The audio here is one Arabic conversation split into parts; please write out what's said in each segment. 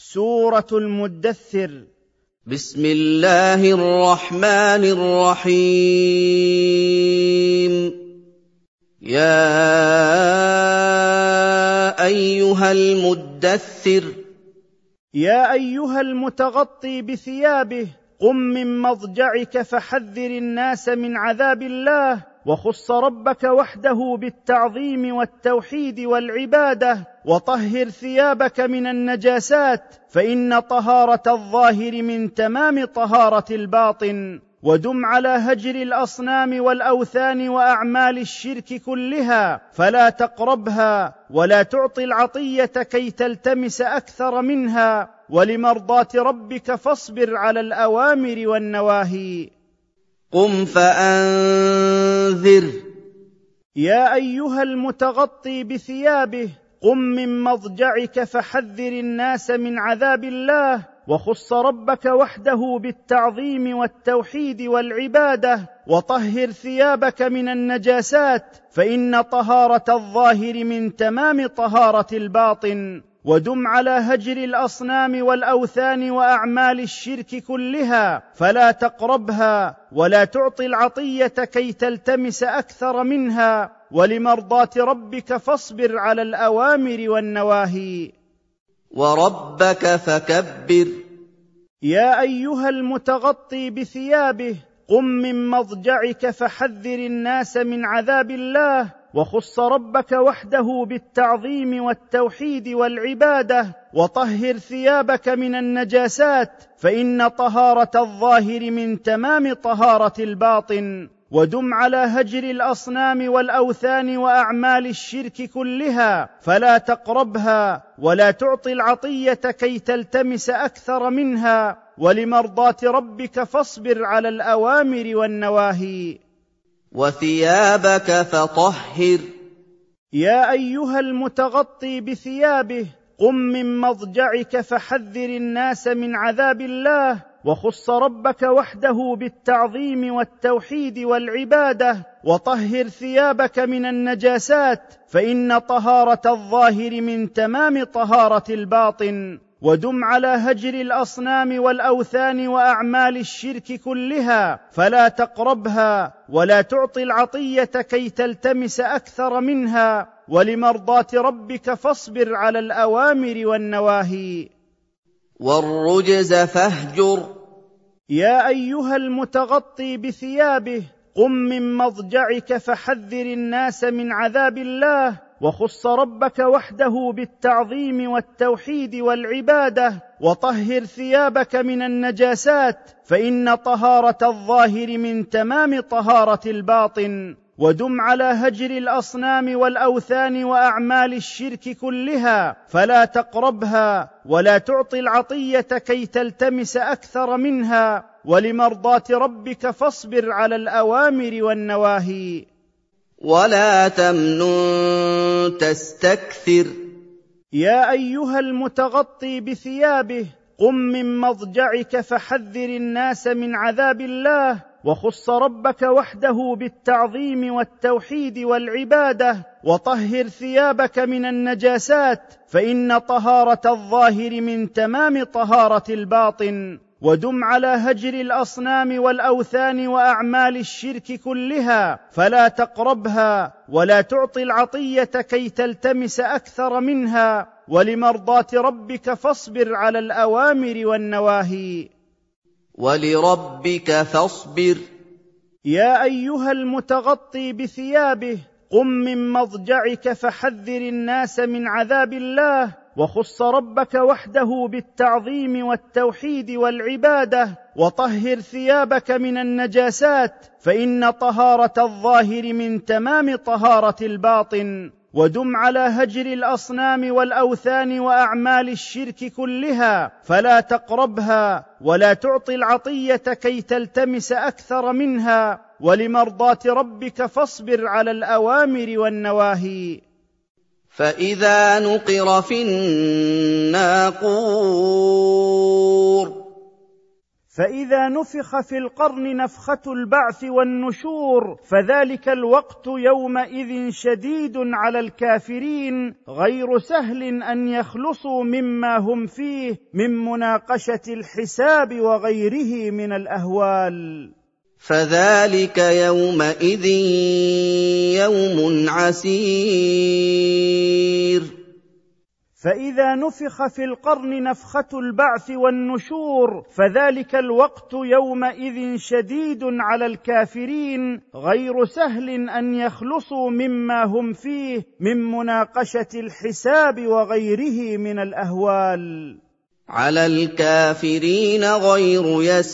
سورة المدثر. بسم الله الرحمن الرحيم. يا أيها المدثر. يا أيها المتغطي بثيابه، قم من مضجعك فحذر الناس من عذاب الله، وخص ربك وحده بالتعظيم والتوحيد والعبادة، وطهر ثيابك من النجاسات، فإن طهارة الظاهر من تمام طهارة الباطن، ودم على هجر الأصنام والأوثان وأعمال الشرك كلها، فلا تقربها ولا تعطي العطية كي تلتمس أكثر منها، ولمرضاة ربك فاصبر على الأوامر والنواهي. قم فأنذر. يا أيها المتغطي بثيابه، قم من مضجعك فحذر الناس من عذاب الله، وخص ربك وحده بالتعظيم والتوحيد والعبادة، وطهر ثيابك من النجاسات، فإن طهارة الظاهر من تمام طهارة الباطن، ودم على هجر الأصنام والأوثان وأعمال الشرك كلها، فلا تقربها ولا تعطي العطية كي تلتمس أكثر منها، ولمرضاة ربك فاصبر على الأوامر والنواهي. وربك فكبر. يا أيها المتغطي بثيابه، قم من مضجعك فحذر الناس من عذاب الله، وخص ربك وحده بالتعظيم والتوحيد والعبادة، وطهر ثيابك من النجاسات، فإن طهارة الظاهر من تمام طهارة الباطن، ودم على هجر الأصنام والأوثان وأعمال الشرك كلها، فلا تقربها ولا تعطي العطية كي تلتمس أكثر منها، ولمرضاة ربك فاصبر على الأوامر والنواهي. وثيابك فطهر. يا أيها المتغطي بثيابه، قم من مضجعك فحذر الناس من عذاب الله، وخص ربك وحده بالتعظيم والتوحيد والعبادة، وطهر ثيابك من النجاسات، فإن طهارة الظاهر من تمام طهارة الباطن، ودم على هجر الأصنام والأوثان وأعمال الشرك كلها، فلا تقربها ولا تعطي العطية كي تلتمس أكثر منها، ولمرضاة ربك فاصبر على الأوامر والنواهي. والرجز فاهجر. يا أيها المتغطي بثيابه، قم من مضجعك فحذر الناس من عذاب الله، وخص ربك وحده بالتعظيم والتوحيد والعبادة، وطهر ثيابك من النجاسات، فإن طهارة الظاهر من تمام طهارة الباطن، ودم على هجر الأصنام والأوثان وأعمال الشرك كلها، فلا تقربها ولا تعطي العطية كي تلتمس أكثر منها، ولمرضاة ربك فاصبر على الأوامر والنواهي. ولا تمنن تستكثر. يا أيها المتغطي بثيابه، قم من مضجعك فحذر الناس من عذاب الله، وخص ربك وحده بالتعظيم والتوحيد والعبادة، وطهر ثيابك من النجاسات، فإن طهارة الظاهر من تمام طهارة الباطن، ودم على هجر الأصنام والأوثان وأعمال الشرك كلها، فلا تقربها ولا تعطي العطية كي تلتمس أكثر منها، ولمرضاة ربك فاصبر على الأوامر والنواهي. ولربك فاصبر. يا أيها المتغطي بثيابه، قم من مضجعك فحذر الناس من عذاب الله، وخص ربك وحده بالتعظيم والتوحيد والعبادة، وطهر ثيابك من النجاسات، فإن طهارة الظاهر من تمام طهارة الباطن، ودم على هجر الأصنام والأوثان وأعمال الشرك كلها، فلا تقربها ولا تعطي العطية كي تلتمس أكثر منها، ولمرضاة ربك فاصبر على الأوامر والنواهي. فإذا نقر في الناقور. فإذا نفخ في القرن نفخة البعث والنشور فذلك الوقت يومئذ شديد على الكافرين غير سهل أن يخلصوا مما هم فيه من مناقشة الحساب وغيره من الأهوال. فذلك يومئذ يوم عسير. فإذا نفخ في القرن نفخة البعث والنشور فذلك الوقت يومئذ شديد على الكافرين غير سهل أن يخلصوا مما هم فيه من مناقشة الحساب وغيره من الأهوال. على الكافرين غير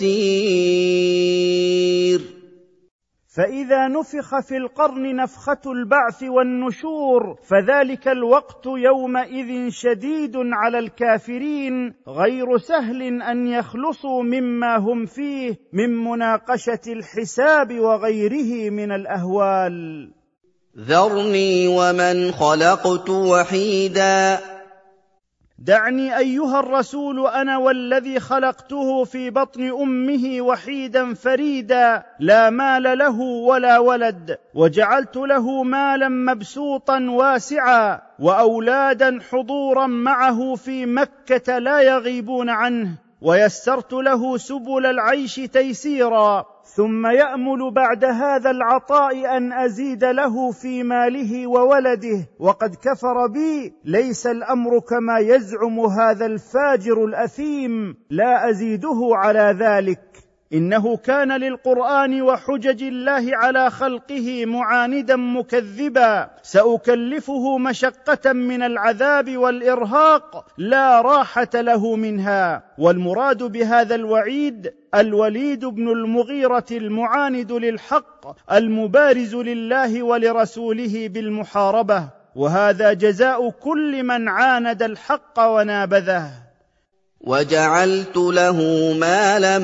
يسير. فإذا نفخ في القرن نفخة البعث والنشور فذلك الوقت يومئذ شديد على الكافرين غير سهل أن يخلصوا مما هم فيه من مناقشة الحساب وغيره من الأهوال. ذرني ومن خلقت وحيدا. دعني أيها الرسول أنا والذي خلقته في بطن أمه وحيدا فريدا لا مال له ولا ولد وجعلت له مالا مبسوطا واسعا وأولادا حضورا معه في مكة لا يغيبون عنه ويسرت له سبل العيش تيسيرا ثم يأمل بعد هذا العطاء أن أزيد له في ماله وولده وقد كفر بي ليس الأمر كما يزعم هذا الفاجر الأثيم لا أزيده على ذلك. إنه كان للقرآن وحجج الله على خلقه معاندا مكذبا سأكلفه مشقة من العذاب والإرهاق لا راحة له منها. والمراد بهذا الوعيد الوليد بن المغيرة المعاند للحق المبارز لله ولرسوله بالمحاربة، وهذا جزاء كل من عاند الحق ونابذه. وجعلت له مالا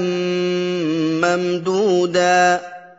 ممدودا.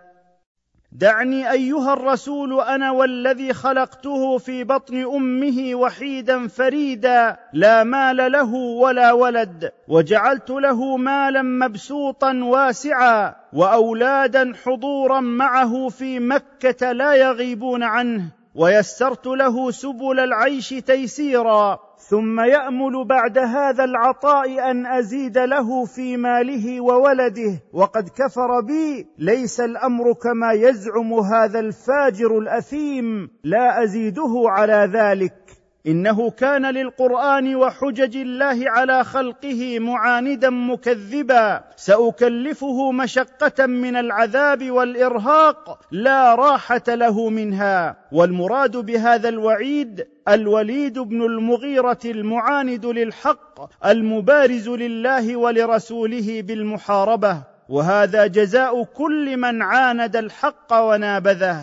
دعني أيها الرسول أنا والذي خلقته في بطن أمه وحيدا فريدا لا مال له ولا ولد وجعلت له مالا مبسوطا واسعا وأولادا حضورا معه في مكة لا يغيبون عنه ويسرت له سبل العيش تيسيرا ثم يأمل بعد هذا العطاء أن أزيد له في ماله وولده وقد كفر بي ليس الأمر كما يزعم هذا الفاجر الأثيم لا أزيده على ذلك. إنه كان للقرآن وحجج الله على خلقه معاندا مكذبا سأكلفه مشقة من العذاب والإرهاق لا راحة له منها. والمراد بهذا الوعيد الوليد بن المغيرة المعاند للحق المبارز لله ولرسوله بالمحاربة، وهذا جزاء كل من عاند الحق ونابذه.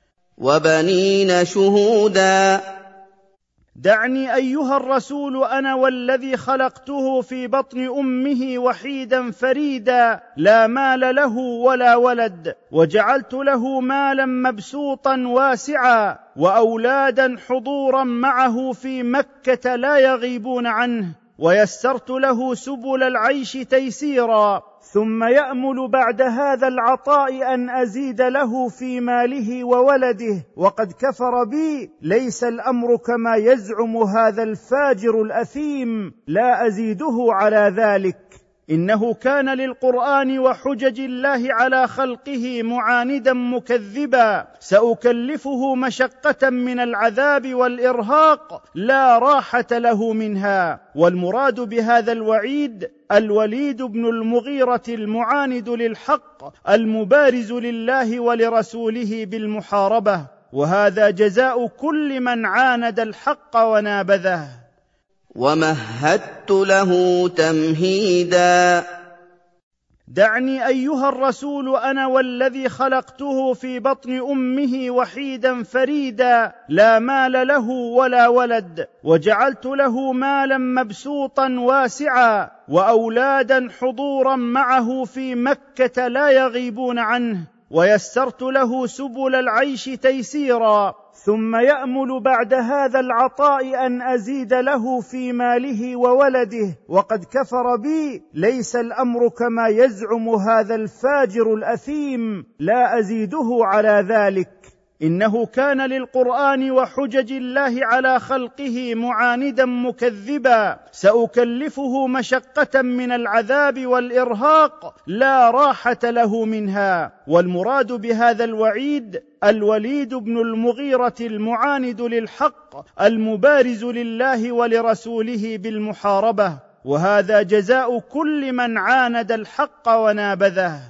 وبنين شهودا. دعني أيها الرسول أنا والذي خلقته في بطن أمه وحيدا فريدا لا مال له ولا ولد وجعلت له مالا مبسوطا واسعا وأولادا حضورا معه في مكة لا يغيبون عنه ويسرت له سبل العيش تيسيرا ثم يأمل بعد هذا العطاء أن أزيد له في ماله وولده وقد كفر بي ليس الأمر كما يزعم هذا الفاجر الأثيم لا أزيده على ذلك. إنه كان للقرآن وحجج الله على خلقه معاندا مكذبا سأكلفه مشقة من العذاب والإرهاق لا راحة له منها. والمراد بهذا الوعيد الوليد بن المغيرة المعاند للحق المبارز لله ولرسوله بالمحاربة، وهذا جزاء كل من عاند الحق ونابذه. ومهدت له تمهيدا. دعني أيها الرسول أنا والذي خلقته في بطن أمه وحيدا فريدا لا مال له ولا ولد وجعلت له مالا مبسوطا واسعا وأولادا حضورا معه في مكة لا يغيبون عنه ويسرت له سبل العيش تيسيرا ثم يأمل بعد هذا العطاء أن أزيد له في ماله وولده وقد كفر بي، ليس الأمر كما يزعم هذا الفاجر الأثيم، لا أزيده على ذلك. إنه كان للقرآن وحجج الله على خلقه معاندا مكذبا، سأكلفه مشقة من العذاب والإرهاق لا راحة له منها. والمراد بهذا الوعيد الوليد بن المغيرة المعاند للحق المبارز لله ولرسوله بالمحاربة، وهذا جزاء كل من عاند الحق ونابذه.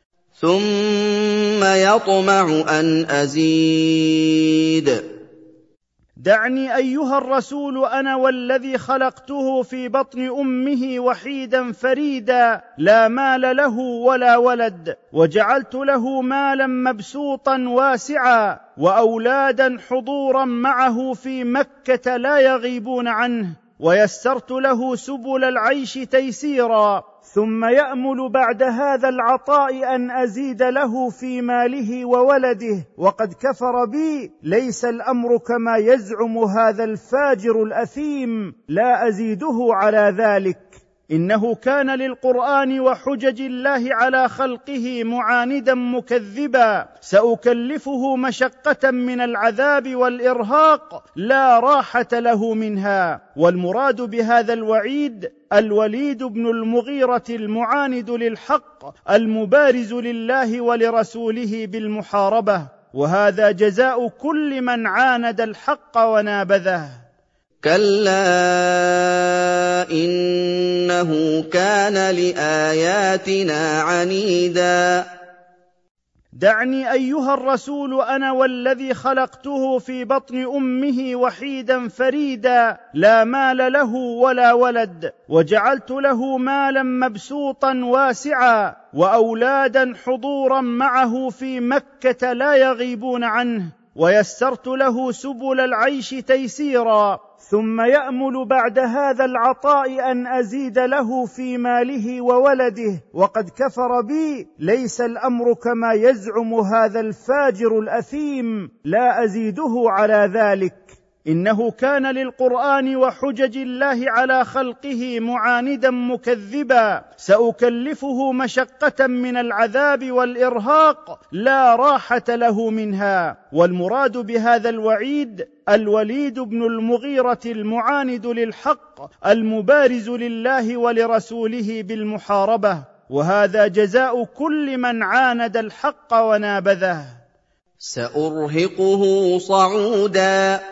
ثم يطمع أن أزيد. دعني أيها الرسول أنا والذي خلقته في بطن أمه وحيدا فريدا، لا مال له ولا ولد، وجعلت له مالا مبسوطا واسعا، وأولادا حضورا معه في مكة لا يغيبون عنه، ويسرت له سبل العيش تيسيرا. ثم يأمل بعد هذا العطاء أن أزيد له في ماله وولده وقد كفر بي، ليس الأمر كما يزعم هذا الفاجر الأثيم، لا أزيده على ذلك. إنه كان للقرآن وحجج الله على خلقه معاندا مكذبا، سأكلفه مشقة من العذاب والإرهاق لا راحة له منها. والمراد بهذا الوعيد الوليد بن المغيرة المعاند للحق المبارز لله ولرسوله بالمحاربة، وهذا جزاء كل من عاند الحق ونابذه. كلا إنه كان لآياتنا عنيدا. دعني أيها الرسول أنا والذي خلقته في بطن أمه وحيدا فريدا، لا مال له ولا ولد، وجعلت له مالا مبسوطا واسعا، وأولادا حضورا معه في مكة لا يغيبون عنه، ويسرت له سبل العيش تيسيرا. ثم يأمل بعد هذا العطاء أن أزيد له في ماله وولده وقد كفر بي، ليس الأمر كما يزعم هذا الفاجر الأثيم، لا أزيده على ذلك. إنه كان للقرآن وحجج الله على خلقه معاندا مكذبا، سأكلفه مشقة من العذاب والإرهاق لا راحة له منها. والمراد بهذا الوعيد الوليد بن المغيرة المعاند للحق المبارز لله ولرسوله بالمحاربة، وهذا جزاء كل من عاند الحق ونابذه. سأرهقه صعودا.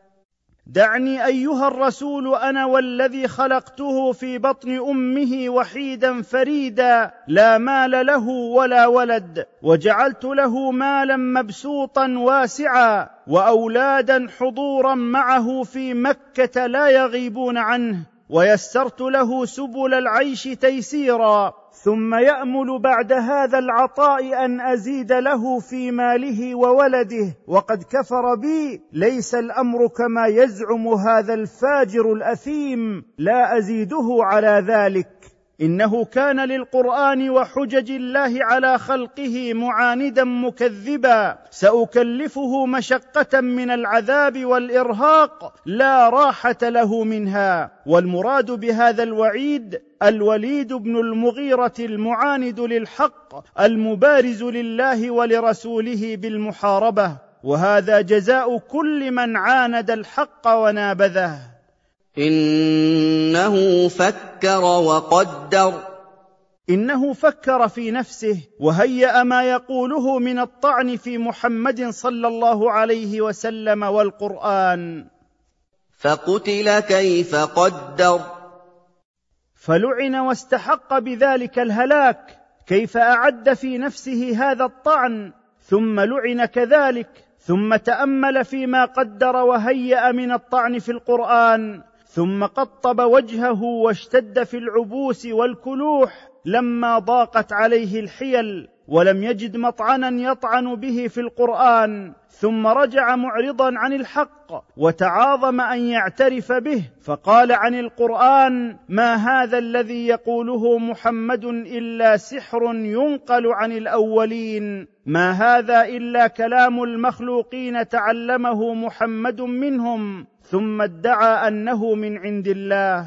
دعني أيها الرسول أنا والذي خلقته في بطن أمه وحيدا فريدا، لا مال له ولا ولد، وجعلت له مالا مبسوطا واسعا، وأولادا حضورا معه في مكة لا يغيبون عنه، ويسرت له سبل العيش تيسيرا. ثم يأمل بعد هذا العطاء أن أزيد له في ماله وولده وقد كفر بي، ليس الأمر كما يزعم هذا الفاجر الأثيم، لا أزيده على ذلك. إنه كان للقرآن وحجج الله على خلقه معاندا مكذبا، سأكلفه مشقة من العذاب والإرهاق لا راحة له منها. والمراد بهذا الوعيد الوليد بن المغيرة المعاند للحق المبارز لله ولرسوله بالمحاربة، وهذا جزاء كل من عاند الحق ونابذه. إنه فكر وقدر. إنه فكر في نفسه وهيأ ما يقوله من الطعن في محمد صلى الله عليه وسلم والقرآن. فقتل كيف قدر. فلعن واستحق بذلك الهلاك. كيف أعد في نفسه هذا الطعن ثم لعن كذلك، ثم تأمل فيما قدر وهيأ من الطعن في القرآن، ثم قطب وجهه واشتد في العبوس والكلوح لما ضاقت عليه الحيل، ولم يجد مطعنا يطعن به في القرآن، ثم رجع معرضا عن الحق وتعاظم أن يعترف به، فقال عن القرآن: ما هذا الذي يقوله محمد إلا سحر ينقل عن الأولين، ما هذا إلا كلام المخلوقين تعلمه محمد منهم، ثم ادعى أنه من عند الله.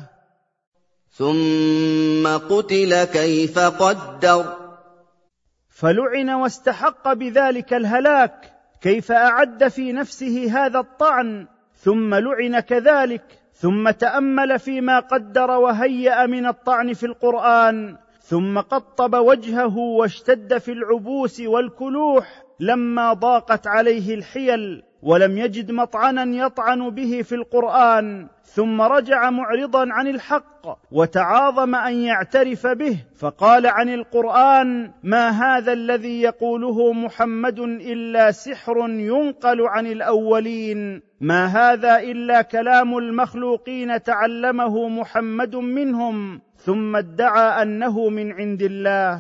ثم قتل كيف قدر. فلعن واستحق بذلك الهلاك، كيف أعد في نفسه هذا الطعن، ثم لعن كذلك، ثم تأمل فيما قدر وهيأ من الطعن في القرآن، ثم قطب وجهه واشتد في العبوس والكلوح لما ضاقت عليه الحيل، ولم يجد مطعنا يطعن به في القرآن، ثم رجع معرضا عن الحق وتعاظم أن يعترف به، فقال عن القرآن: ما هذا الذي يقوله محمد إلا سحر ينقل عن الأولين، ما هذا إلا كلام المخلوقين تعلمه محمد منهم، ثم ادعى أنه من عند الله.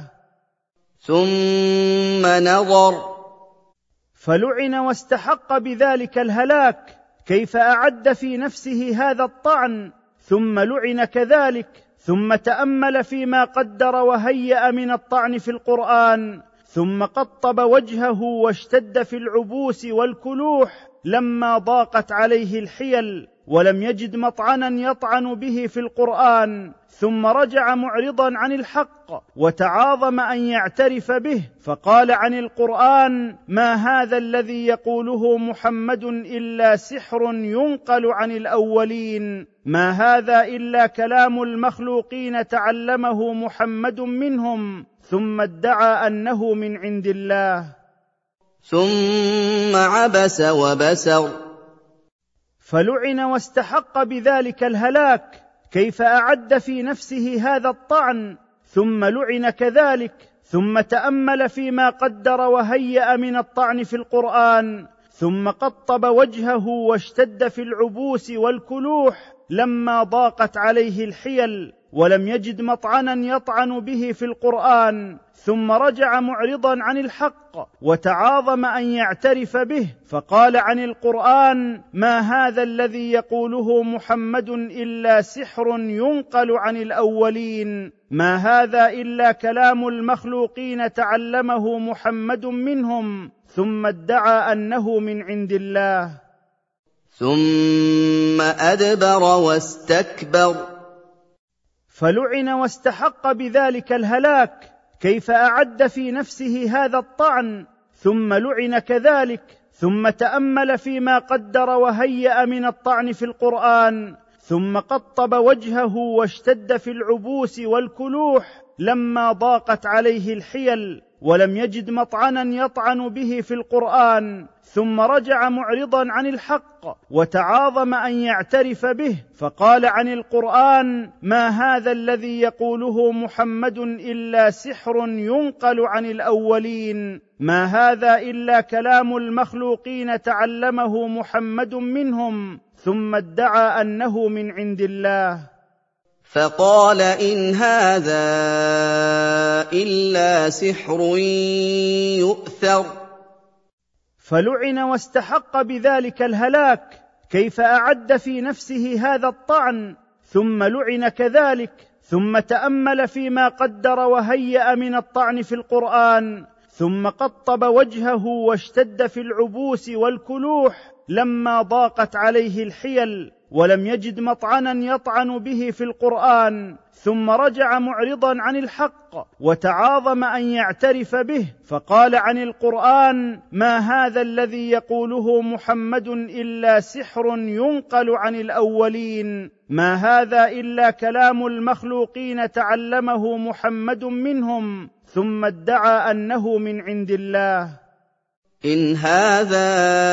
ثم نظر. فلعن واستحق بذلك الهلاك، كيف أعد في نفسه هذا الطعن، ثم لعن كذلك، ثم تأمل فيما قدر وهيأ من الطعن في القرآن، ثم قطب وجهه واشتد في العبوس والكلوح لما ضاقت عليه الحيل، ولم يجد مطعنا يطعن به في القرآن، ثم رجع معرضا عن الحق وتعاظم أن يعترف به، فقال عن القرآن: ما هذا الذي يقوله محمد إلا سحر ينقل عن الأولين، ما هذا إلا كلام المخلوقين تعلمه محمد منهم، ثم ادعى أنه من عند الله. ثم عبس وبسر. فلعن واستحق بذلك الهلاك، كيف أعد في نفسه هذا الطعن، ثم لعن كذلك، ثم تأمل فيما قدر وهيأ من الطعن في القرآن، ثم قطب وجهه واشتد في العبوس والكلوح لما ضاقت عليه الحيل، ولم يجد مطعنا يطعن به في القرآن، ثم رجع معرضا عن الحق وتعاظم أن يعترف به، فقال عن القرآن: ما هذا الذي يقوله محمد إلا سحر ينقل عن الأولين، ما هذا إلا كلام المخلوقين تعلمه محمد منهم، ثم ادعى أنه من عند الله. ثم أدبر واستكبر. فلعن واستحق بذلك الهلاك، كيف أعد في نفسه هذا الطعن، ثم لعن كذلك، ثم تأمل فيما قدر وهيأ من الطعن في القرآن، ثم قطب وجهه واشتد في العبوس والكلوح لما ضاقت عليه الحيل، ولم يجد مطعنا يطعن به في القرآن، ثم رجع معرضا عن الحق وتعاظم أن يعترف به، فقال عن القرآن: ما هذا الذي يقوله محمد إلا سحر ينقل عن الأولين، ما هذا إلا كلام المخلوقين تعلمه محمد منهم، ثم ادعى أنه من عند الله. فقال إن هذا إلا سحر يؤثر. فلعن واستحق بذلك الهلاك، كيف أعد في نفسه هذا الطعن، ثم لعن كذلك، ثم تأمل فيما قدر وهيأ من الطعن في القرآن، ثم قطب وجهه واشتد في العبوس والكلوح لما ضاقت عليه الحيل، ولم يجد مطعنا يطعن به في القرآن، ثم رجع معرضا عن الحق وتعاظم أن يعترف به، فقال عن القرآن: ما هذا الذي يقوله محمد إلا سحر ينقل عن الأولين، ما هذا إلا كلام المخلوقين تعلمه محمد منهم، ثم ادعى أنه من عند الله. إن هذا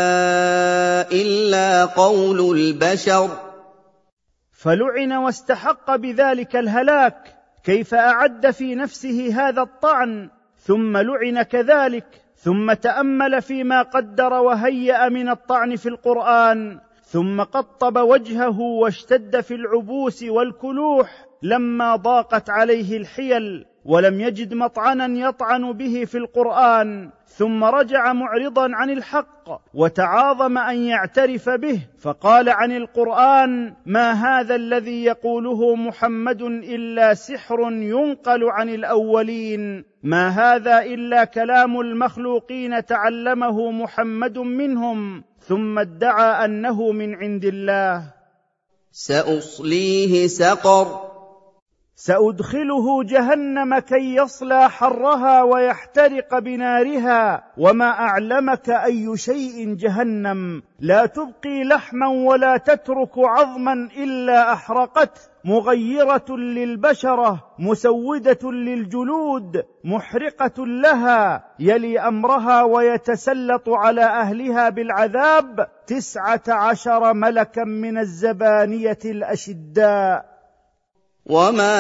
إلا قول البشر. فلعن واستحق بذلك الهلاك، كيف أعد في نفسه هذا الطعن، ثم لعن كذلك، ثم تأمل فيما قدر وهيأ من الطعن في القرآن، ثم قطب وجهه واشتد في العبوس والكلوح لما ضاقت عليه الحيل، ولم يجد مطعنا يطعن به في القرآن، ثم رجع معرضا عن الحق وتعاظم أن يعترف به، فقال عن القرآن: ما هذا الذي يقوله محمد إلا سحر ينقل عن الأولين، ما هذا إلا كلام المخلوقين تعلمه محمد منهم، ثم ادعى أنه من عند الله. سأصليه سقر سأدخله جهنم كي يصلى حرها ويحترق بنارها، وما أعلمك أي شيء جهنم، لا تبقي لحما ولا تترك عظما إلا أحرقته، مغيرة للبشرة، مسودة للجلود، محرقة لها، يلي أمرها ويتسلط على أهلها بالعذاب 19 ملكا من الزبانية الأشداء. وما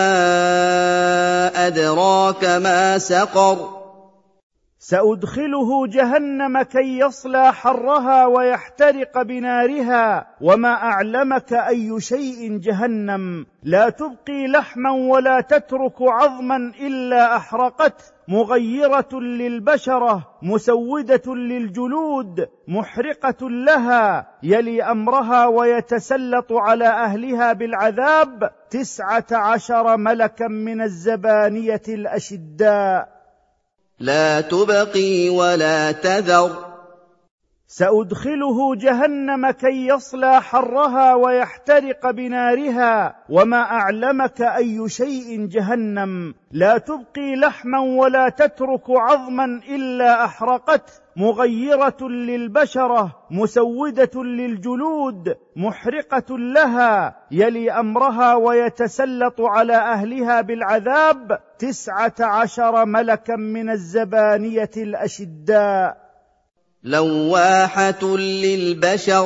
أدراك ما سقر سأدخله جهنم كي يصلى حرها ويحترق بنارها، وما أعلمك أي شيء جهنم، لا تبقي لحما ولا تترك عظما إلا أحرقته، مغيرة للبشرة، مسودة للجلود، محرقة لها، يلي أمرها ويتسلط على أهلها بالعذاب 19 ملكا من الزبانية الأشداء. لا تبقي ولا تذر سأدخله جهنم كي يصلى حرها ويحترق بنارها، وما أعلمك أي شيء جهنم، لا تبقي لحما ولا تترك عظما إلا أحرقته، مغيرة للبشرة، مسودة للجلود، محرقة لها، يلي أمرها ويتسلط على أهلها بالعذاب 19 ملكا من الزبانية الأشداء. لواحة للبشر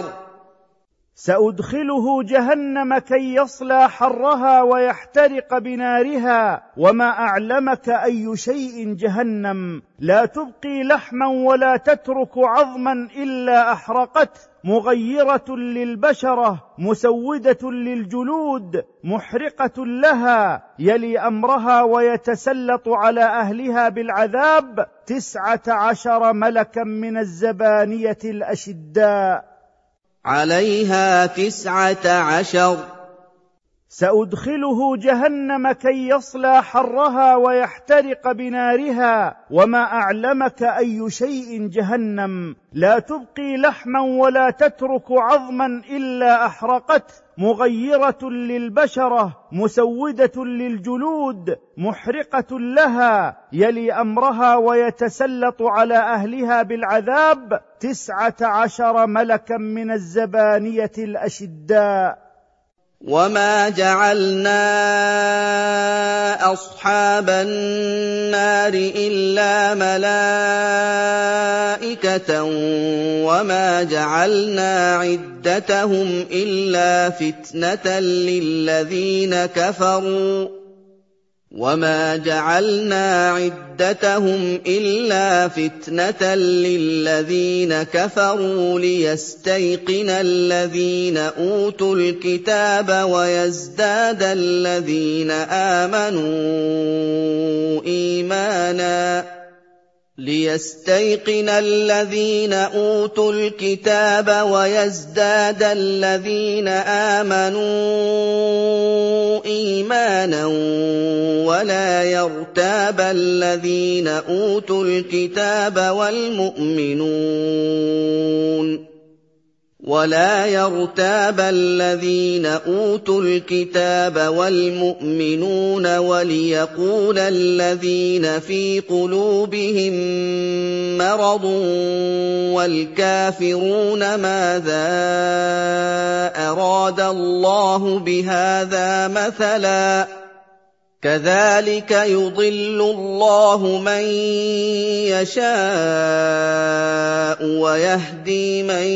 سأدخله جهنم كي يصلى حرها ويحترق بنارها، وما أعلمك أي شيء جهنم، لا تبقي لحما ولا تترك عظما إلا أحرقته، مغيرة للبشرة، مسودة للجلود، محرقة لها، يلي أمرها ويتسلط على أهلها بالعذاب 19 ملكا من الزبانية الأشداء. عليها 19 سأدخله جهنم كي يصلى حرها ويحترق بنارها، وما أعلمك أي شيء جهنم، لا تبقي لحما ولا تترك عظما إلا أحرقته، مغيرة للبشرة، مسودة للجلود، محرقة لها، يلي أمرها ويتسلط على أهلها بالعذاب 19 ملكا من الزبانية الأشداء. وما جعلنا أصحاب النار إلا ملائكة وما جعلنا عدتهم إلا فتنة للذين كفروا ليستيقن الذين أوتوا الكتاب ويزداد الذين آمنوا إيمانا ولا يرتاب الذين أوتوا الكتاب والمؤمنون وليقول الذين في قلوبهم مرض والكافرون ماذا أراد الله بهذا مثلا كذلك يضل الله من يشاء ويهدي من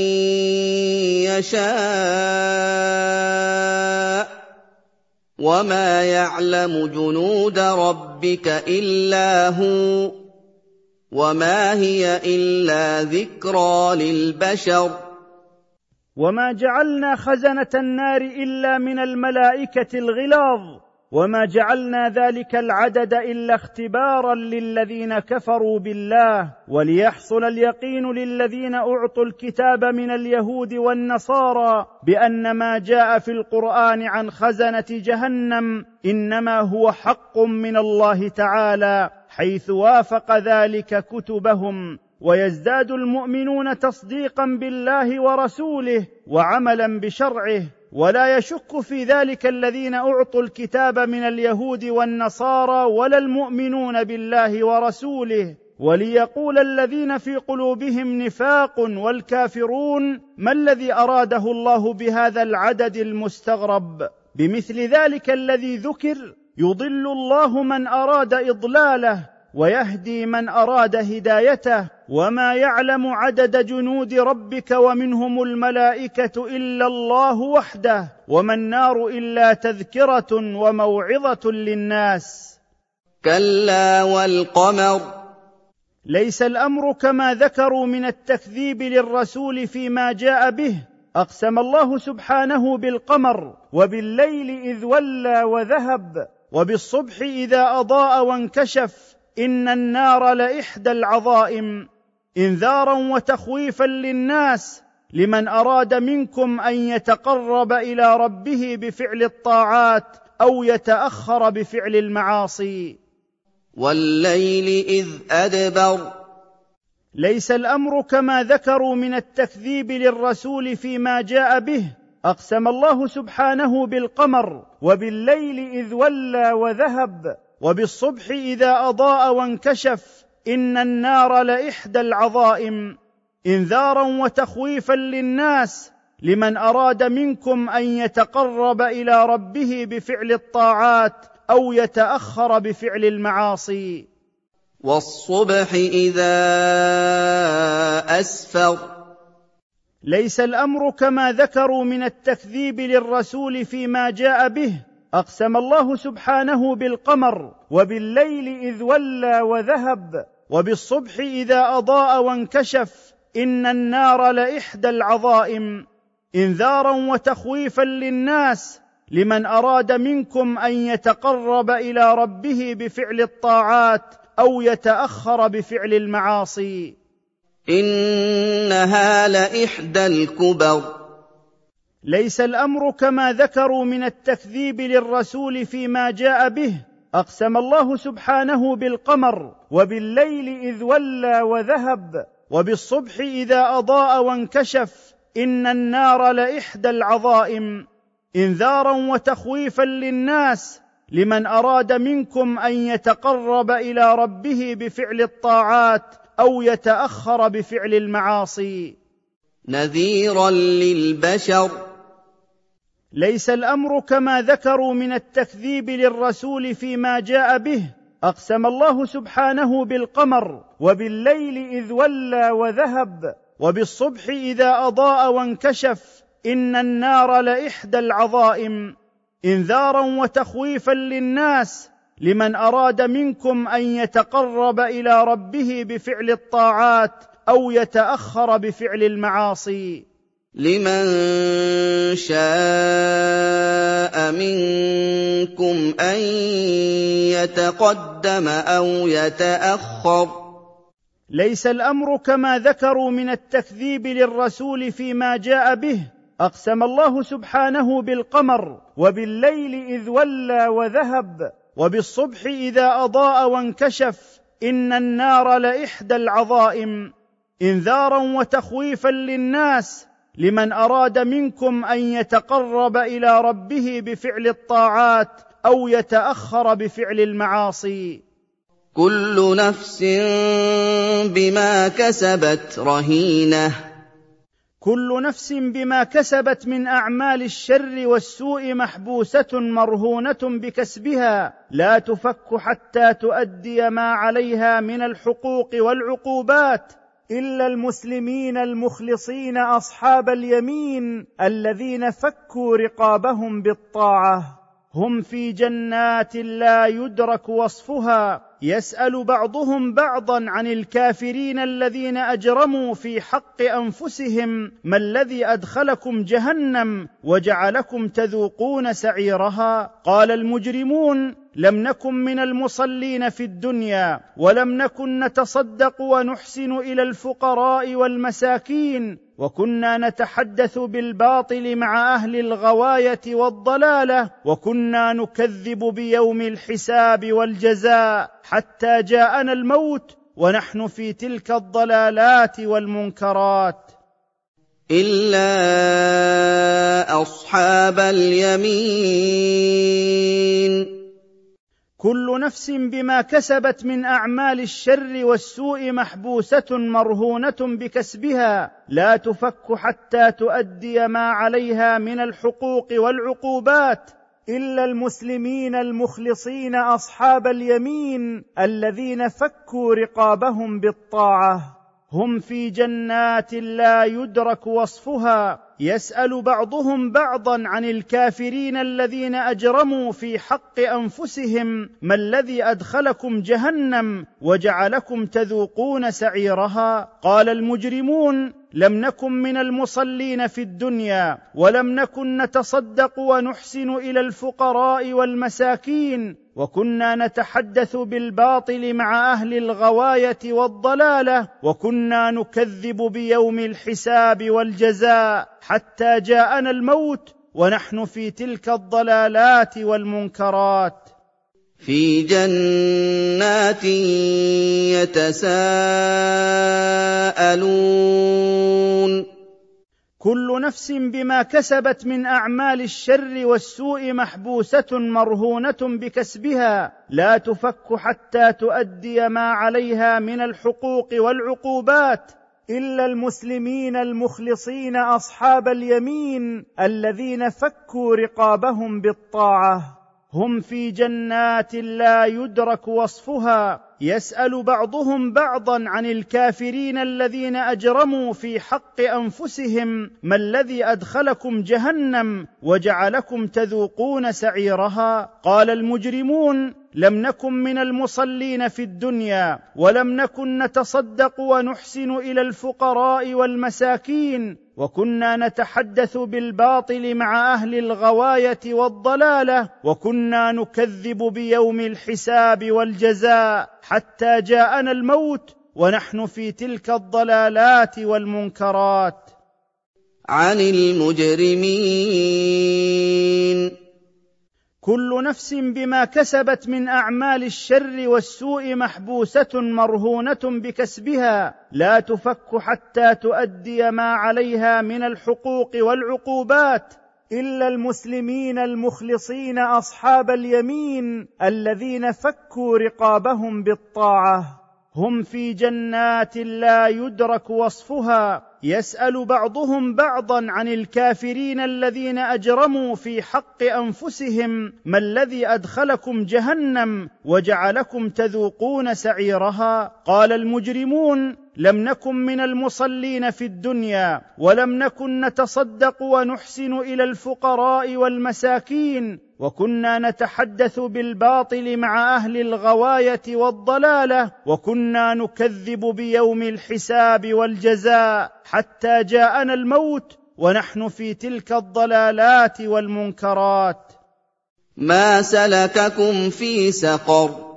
يشاء وما يعلم جنود ربك إلا هو وما هي إلا ذكرى للبشر. وما جعلنا خزنة النار إلا من الملائكة الغلاظ وما جعلنا ذلك العدد إلا اختبارا للذين كفروا بالله وليحصل اليقين للذين أعطوا الكتاب من اليهود والنصارى بأن ما جاء في القرآن عن خزنة جهنم إنما هو حق من الله تعالى، حيث وافق ذلك كتبهم، ويزداد المؤمنون تصديقا بالله ورسوله وعملا بشرعه، ولا يشك في ذلك الذين أعطوا الكتاب من اليهود والنصارى ولا المؤمنون بالله ورسوله، وليقول الذين في قلوبهم نفاق والكافرون ما الذي أراده الله بهذا العدد المستغرب. بمثل ذلك الذي ذكر يضل الله من أراد إضلاله ويهدي من أراد هدايته، وما يعلم عدد جنود ربك ومنهم الملائكة إلا الله وحده، وما النار إلا تذكرة وموعظة للناس. كلا والقمر. ليس الأمر كما ذكروا من التكذيب للرسول فيما جاء به. أقسم الله سبحانه بالقمر وبالليل إذ ولى وذهب وبالصبح إذا أضاء وانكشف إن النار لإحدى العظائم، إنذارا وتخويفا للناس لمن أراد منكم أن يتقرب إلى ربه بفعل الطاعات أو يتأخر بفعل المعاصي. والليل إذ أدبر. ليس الأمر كما ذكروا من التكذيب للرسول فيما جاء به. أقسم الله سبحانه بالقمر وبالليل إذ ولى وذهب وبالصبح إذا أضاء وانكشف إن النار لإحدى العظائم، إنذارا وتخويفا للناس لمن أراد منكم أن يتقرب إلى ربه بفعل الطاعات أو يتأخر بفعل المعاصي. والصبح إذا أسفر. ليس الأمر كما ذكروا من التكذيب للرسول فيما جاء به. أقسم الله سبحانه بالقمر وبالليل إذ ولى وذهب وبالصبح إذا أضاء وانكشف إن النار لإحدى العظائم، إنذارا وتخويفا للناس لمن أراد منكم أن يتقرب إلى ربه بفعل الطاعات أو يتأخر بفعل المعاصي. إنها لإحدى الكبر. ليس الأمر كما ذكروا من التكذيب للرسول فيما جاء به. أقسم الله سبحانه بالقمر وبالليل إذ ولى وذهب وبالصبح إذا أضاء وانكشف إن النار لإحدى العظائم، إنذارا وتخويفا للناس لمن أراد منكم أن يتقرب إلى ربه بفعل الطاعات أو يتأخر بفعل المعاصي. نذيرا للبشر. ليس الأمر كما ذكروا من التكذيب للرسول فيما جاء به. أقسم الله سبحانه بالقمر وبالليل إذ ولى وذهب وبالصبح إذا أضاء وانكشف إن النار لإحدى العظائم، إنذارا وتخويفا للناس لمن أراد منكم أن يتقرب إلى ربه بفعل الطاعات أو يتأخر بفعل المعاصي. لمن شاء منكم أن يتقدم أو يتأخر. ليس الأمر كما ذكروا من التكذيب للرسول فيما جاء به. أقسم الله سبحانه بالقمر وبالليل إذ ولى وذهب وبالصبح إذا أضاء وانكشف إن النار لإحدى العظائم، إنذارا وتخويفا للناس لمن أراد منكم أن يتقرب إلى ربه بفعل الطاعات أو يتأخر بفعل المعاصي. كل نفس بما كسبت رهينة. كل نفس بما كسبت من أعمال الشر والسوء محبوسة مرهونة بكسبها، لا تفك حتى تؤدي ما عليها من الحقوق والعقوبات، إلا المسلمين المخلصين أصحاب اليمين الذين فكوا رقابهم بالطاعة، هم في جنات لا يدرك وصفها يسأل بعضهم بعضا عن الكافرين الذين أجرموا في حق أنفسهم: ما الذي أدخلكم جهنم وجعلكم تذوقون سعيرها؟ قال المجرمون: لم نكن من المصلين في الدنيا، ولم نكن نتصدق ونحسن إلى الفقراء والمساكين، وكنا نتحدث بالباطل مع أهل الغواية والضلالة، وكنا نكذب بيوم الحساب والجزاء حتى جاءنا الموت ونحن في تلك الضلالات والمنكرات. إلا أصحاب اليمين كل نفس بما كسبت من أعمال الشر والسوء محبوسة مرهونة بكسبها، لا تفك حتى تؤدي ما عليها من الحقوق والعقوبات، إلا المسلمين المخلصين أصحاب اليمين الذين فكوا رقابهم بالطاعة، هم في جنات لا يدرك وصفها. يسأل بعضهم بعضا عن الكافرين الذين أجرموا في حق أنفسهم: ما الذي أدخلكم جهنم وجعلكم تذوقون سعيرها؟ قال المجرمون: لم نكن من المصلين في الدنيا، ولم نكن نتصدق ونحسن إلى الفقراء والمساكين، وكنا نتحدث بالباطل مع أهل الغواية والضلالة، وكنا نكذب بيوم الحساب والجزاء حتى جاءنا الموت ونحن في تلك الضلالات والمنكرات. في جنات يتساءلون كل نفس بما كسبت من أعمال الشر والسوء محبوسة مرهونة بكسبها، لا تفك حتى تؤدي ما عليها من الحقوق والعقوبات، إلا المسلمين المخلصين أصحاب اليمين الذين فكوا رقابهم بالطاعة، هم في جنات لا يدرك وصفها. يسأل بعضهم بعضا عن الكافرين الذين أجرموا في حق أنفسهم: ما الذي أدخلكم جهنم وجعلكم تذوقون سعيرها؟ قال المجرمون: لم نكن من المصلين في الدنيا، ولم نكن نتصدق ونحسن إلى الفقراء والمساكين، وكنا نتحدث بالباطل مع أهل الغواية والضلالة، وكنا نكذب بيوم الحساب والجزاء حتى جاءنا الموت ونحن في تلك الضلالات والمنكرات. عن المجرمين كل نفس بما كسبت من أعمال الشر والسوء محبوسة مرهونة بكسبها، لا تفك حتى تؤدي ما عليها من الحقوق والعقوبات، إلا المسلمين المخلصين أصحاب اليمين الذين فكوا رقابهم بالطاعة، هم في جنات لا يدرك وصفها. يسأل بعضهم بعضا عن الكافرين الذين أجرموا في حق أنفسهم: ما الذي أدخلكم جهنم وجعلكم تذوقون سعيرها؟ قال المجرمون: لم نكن من المصلين في الدنيا، ولم نكن نتصدق ونحسن إلى الفقراء والمساكين، وكنا نتحدث بالباطل مع أهل الغواية والضلالة، وكنا نكذب بيوم الحساب والجزاء حتى جاءنا الموت ونحن في تلك الضلالات والمنكرات. ما سلككم في سقر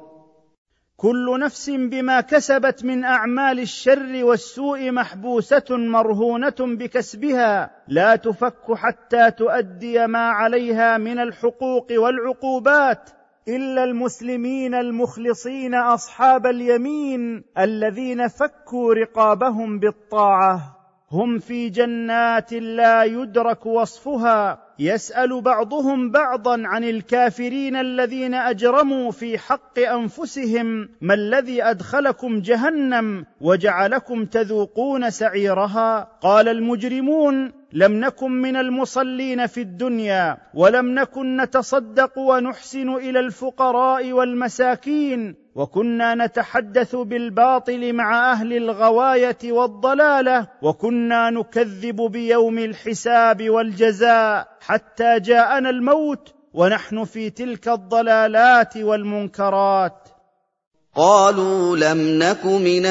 كل نفس بما كسبت من أعمال الشر والسوء محبوسة مرهونة بكسبها، لا تفك حتى تؤدي ما عليها من الحقوق والعقوبات، إلا المسلمين المخلصين أصحاب اليمين الذين فكوا رقابهم بالطاعة، هم في جنات لا يدرك وصفها. يسأل بعضهم بعضا عن الكافرين الذين أجرموا في حق أنفسهم: ما الذي أدخلكم جهنم وجعلكم تذوقون سعيرها؟ قال المجرمون: لم نكن من المصلين في الدنيا، ولم نكن نتصدق ونحسن إلى الفقراء والمساكين، وكنا نتحدث بالباطل مع أهل الغواية والضلالة، وكنا نكذب بيوم الحساب والجزاء حتى جاءنا الموت ونحن في تلك الضلالات والمنكرات. قَالُوا لَمْ نَكُ مِنَ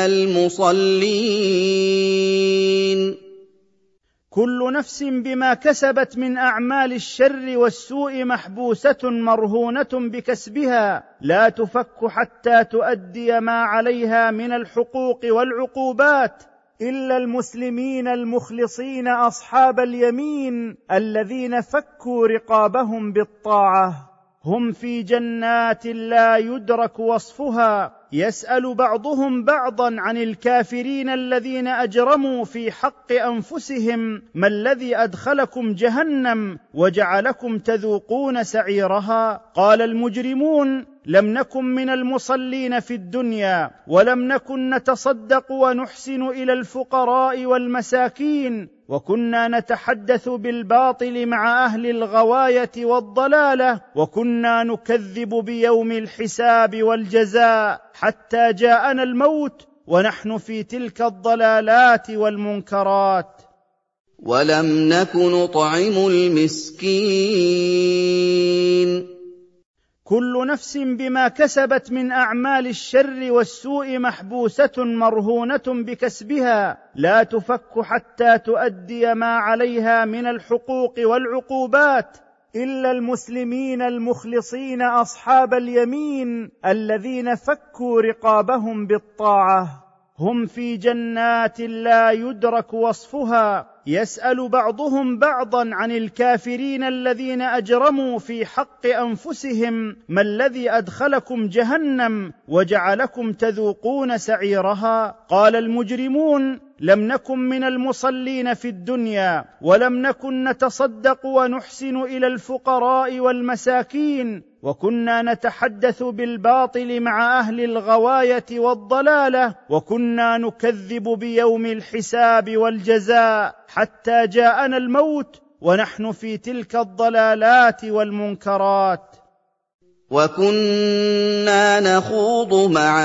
الْمُصَلِّينَ كل نفس بما كسبت من أعمال الشر والسوء محبوسة مرهونة بكسبها لا تفك حتى تؤدي ما عليها من الحقوق والعقوبات إلا المسلمين المخلصين أصحاب اليمين الذين فكوا رقابهم بالطاعة هم في جنات لا يدرك وصفها يسأل بعضهم بعضا عن الكافرين الذين أجرموا في حق أنفسهم ما الذي أدخلكم جهنم وجعلكم تذوقون سعيرها قال المجرمون لم نكن من المصلين في الدنيا ولم نكن نتصدق ونحسن إلى الفقراء والمساكين وكنا نتحدث بالباطل مع أهل الغواية والضلالة وكنا نكذب بيوم الحساب والجزاء حتى جاءنا الموت ونحن في تلك الضلالات والمنكرات ولم نك نطعم المسكين كل نفس بما كسبت من أعمال الشر والسوء محبوسة مرهونة بكسبها لا تفك حتى تؤدي ما عليها من الحقوق والعقوبات إلا المسلمين المخلصين أصحاب اليمين الذين فكوا رقابهم بالطاعة هم في جنات لا يدرك وصفها يسأل بعضهم بعضا عن الكافرين الذين أجرموا في حق أنفسهم ما الذي أدخلكم جهنم وجعلكم تذوقون سعيرها قال المجرمون لم نكن من المصلين في الدنيا ولم نكن نتصدق ونحسن إلى الفقراء والمساكين وكنا نتحدث بالباطل مع أهل الغواية والضلالة وكنا نكذب بيوم الحساب والجزاء حتى جاءنا الموت ونحن في تلك الضلالات والمنكرات وكنا نخوض مع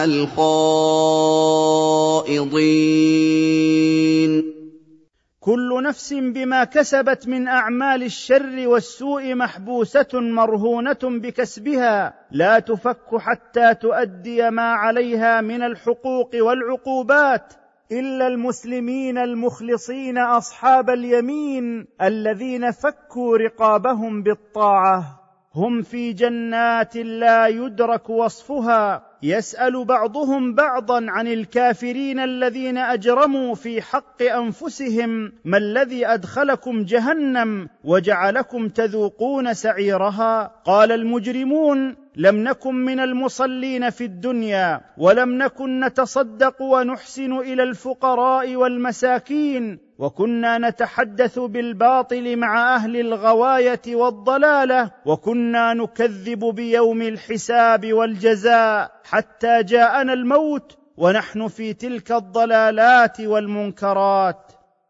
الخائضين كل نفس بما كسبت من أعمال الشر والسوء محبوسة مرهونة بكسبها لا تفك حتى تؤدي ما عليها من الحقوق والعقوبات إلا المسلمين المخلصين أصحاب اليمين الذين فكوا رقابهم بالطاعة هم في جنات لا يدرك وصفها يسأل بعضهم بعضا عن الكافرين الذين أجرموا في حق أنفسهم ما الذي أدخلكم جهنم وجعلكم تذوقون سعيرها قال المجرمون لم نكن من المصلين في الدنيا ولم نكن نتصدق ونحسن إلى الفقراء والمساكين وكنا نتحدث بالباطل مع أهل الغواية والضلالة وكنا نكذب بيوم الحساب والجزاء حتى جاءنا الموت ونحن في تلك الضلالات والمنكرات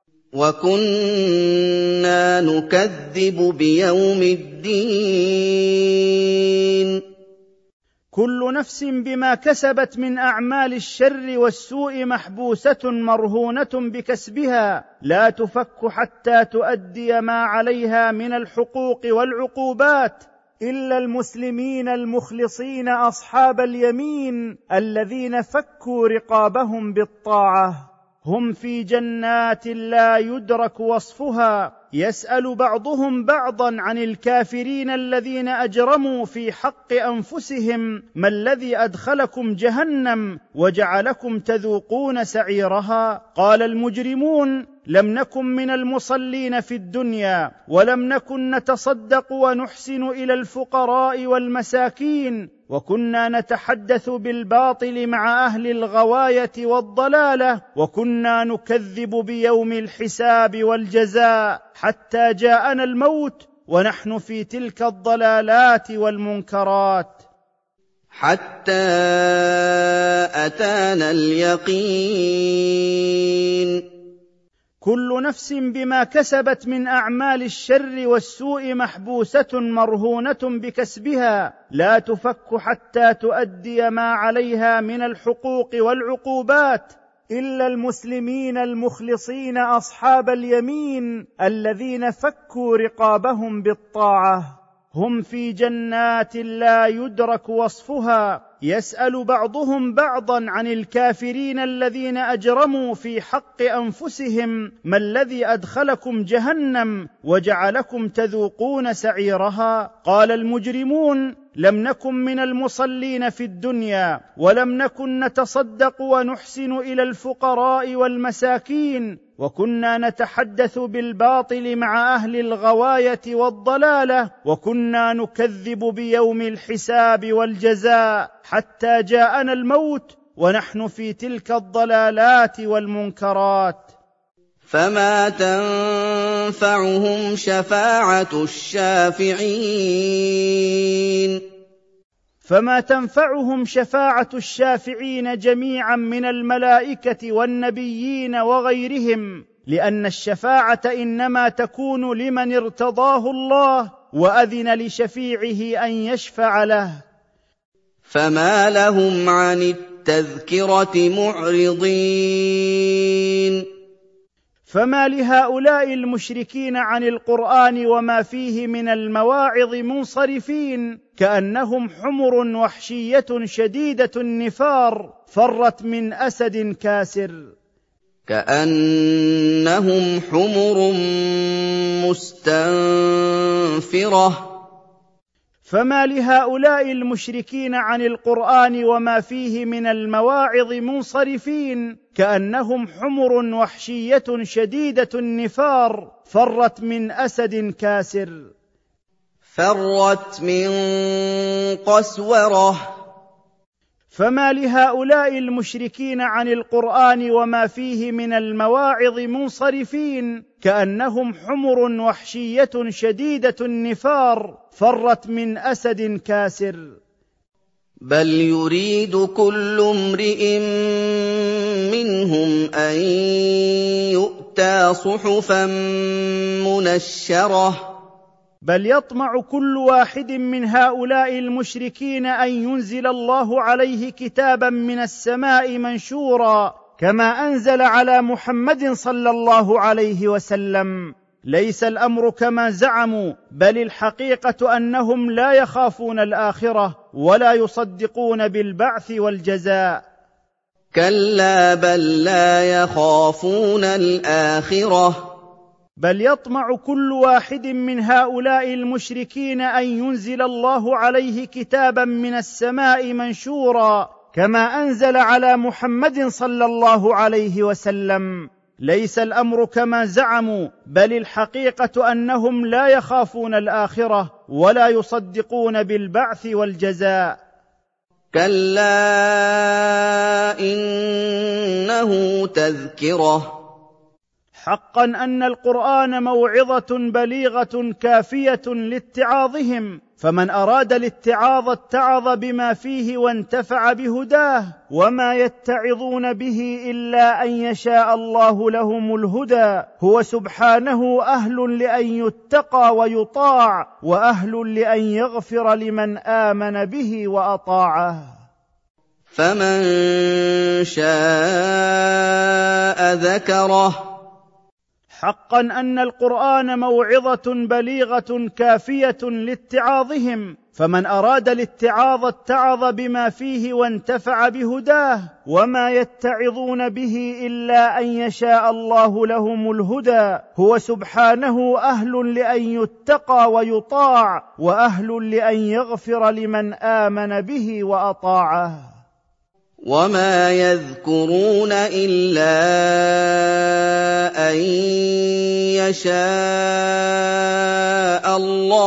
وكنا نكذب بيوم الدين كل نفس بما كسبت من أعمال الشر والسوء محبوسة مرهونة بكسبها لا تفك حتى تؤدي ما عليها من الحقوق والعقوبات إلا المسلمين المخلصين أصحاب اليمين الذين فكوا رقابهم بالطاعة هم في جنات لا يدرك وصفها يسأل بعضهم بعضا عن الكافرين الذين أجرموا في حق أنفسهم ما الذي أدخلكم جهنم وجعلكم تذوقون سعيرها قال المجرمون لم نكن من المصلين في الدنيا ولم نكن نتصدق ونحسن إلى الفقراء والمساكين وكنا نتحدث بالباطل مع أهل الغواية والضلالة وكنا نكذب بيوم الحساب والجزاء حتى جاءنا الموت ونحن في تلك الضلالات والمنكرات حتى أتانا اليقين كل نفس بما كسبت من أعمال الشر والسوء محبوسة مرهونة بكسبها لا تفك حتى تؤدي ما عليها من الحقوق والعقوبات إلا المسلمين المخلصين أصحاب اليمين الذين فكوا رقابهم بالطاعة هم في جنات لا يدرك وصفها يسأل بعضهم بعضا عن الكافرين الذين أجرموا في حق أنفسهم: ما الذي أدخلكم جهنم وجعلكم تذوقون سعيرها؟ قال المجرمون: لم نكن من المصلين في الدنيا، ولم نكن نتصدق ونحسن إلى الفقراء والمساكين، وكنا نتحدث بالباطل مع أهل الغواية والضلالة، وكنا نكذب بيوم الحساب والجزاء حتى جاءنا الموت ونحن في تلك الضلالات والمنكرات. فما تنفعهم شفاعة الشافعين. فما تنفعهم شفاعة الشافعين جميعا من الملائكة والنبيين وغيرهم، لأن الشفاعة إنما تكون لمن ارتضاه الله وأذن لشفيعه أن يشفع له. فما لهم عن التذكرة معرضين. فما لهؤلاء المشركين عن القرآن وما فيه من المواعظ منصرفين، كأنهم حمر وحشية شديدة النفار فرت من أسد كاسر. كأنهم حمر مستنفرة. فما لهؤلاء المشركين عن القرآن وما فيه من المواعظ منصرفين، كأنهم حمر وحشية شديدة النفار فرت من أسد كاسر. فرت من قسورة. فما لهؤلاء المشركين عن القرآن وما فيه من المواعظ منصرفين، كأنهم حمر وحشية شديدة النفار فرت من أسد كاسر. بل يريد كل امرئ منهم أن يؤتى صحفا منشرة. بل يطمع كل واحد من هؤلاء المشركين أن ينزل الله عليه كتابا من السماء منشورا، كما أنزل على محمد صلى الله عليه وسلم. ليس الأمر كما زعموا، بل الحقيقة أنهم لا يخافون الآخرة ولا يصدقون بالبعث والجزاء. كلا بل لا يخافون الآخرة. بل يطمع كل واحد من هؤلاء المشركين أن ينزل الله عليه كتابا من السماء منشورا، كما أنزل على محمد صلى الله عليه وسلم. ليس الأمر كما زعموا، بل الحقيقة أنهم لا يخافون الآخرة ولا يصدقون بالبعث والجزاء. كلا إنه تذكرة. حقا أن القرآن موعظة بليغة كافية لاتعاظهم، فمن أراد الاتعاظ اتعظ بما فيه وانتفع بهداه، وما يتعظون به إلا أن يشاء الله لهم الهدى. هو سبحانه أهل لأن يتقى ويطاع، وأهل لأن يغفر لمن آمن به وأطاعه. فمن شاء ذكره. حقا أن القرآن موعظة بليغة كافية لاتعاظهم، فمن أراد الاتعاظ اتعظ بما فيه وانتفع بهداه، وما يتعظون به إلا أن يشاء الله لهم الهدى. هو سبحانه أهل لأن يتقى ويطاع، وأهل لأن يغفر لمن آمن به وأطاعه. وما يذكرون إلا أن يشاء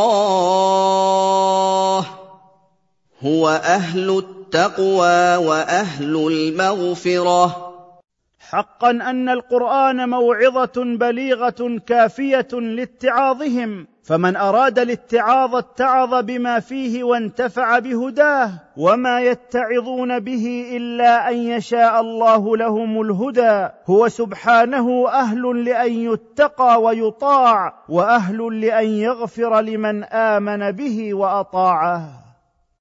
الله. هو أهل التقوى وأهل المغفرة. حقا أن القرآن موعظة بليغة كافية لاتعاظهم، فمن أراد الاتعاظ اتعظ بما فيه وانتفع بهداه، وما يتعظون به إلا أن يشاء الله لهم الهدى. هو سبحانه أهل لأن يتقى ويطاع، وأهل لأن يغفر لمن آمن به وأطاعه.